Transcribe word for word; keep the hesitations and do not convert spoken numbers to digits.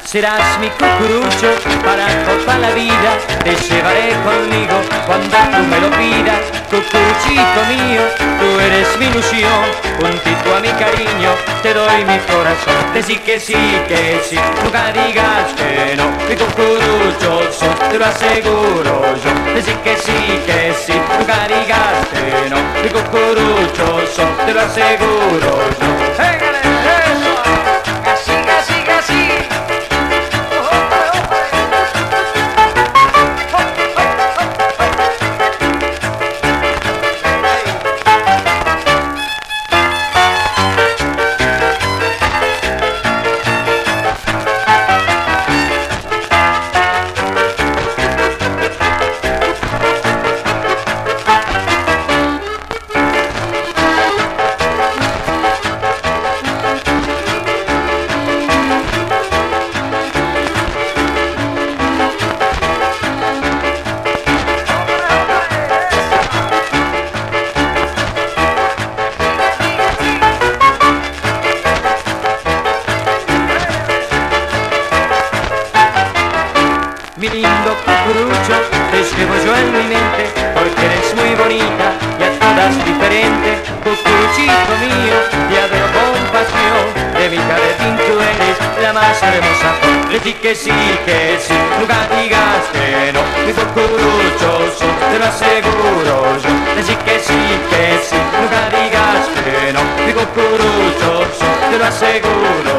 Serás mi cucurucho para toda la vida, te llevaré conmigo cuando tú me lo pidas. Cucuruchito mío, tú eres mi ilusión, juntito a mi cariño te doy mi corazón. Decí que sí, que sí, nunca digas que no, mi cucurucho sos, te lo aseguro yo. Decí que sí, que sí, nunca digas que no, mi cucurucho sos, te lo aseguro yo. ¡Égale, eso! ¡Casi, casi, casi! Mi lindo cucurucho, te llevo yo en mi mente, porque eres muy bonita y a todas diferente. Cucuruchito mío, te adoro con pasión, de mi jardín tú eres la más hermosa flor. Decí que sí, que sí, nunca digas que no, mi cucurucho sos, te lo aseguro yo. Decí que sí, que sí, nunca digas que no, mi cucurucho sos, te lo aseguro.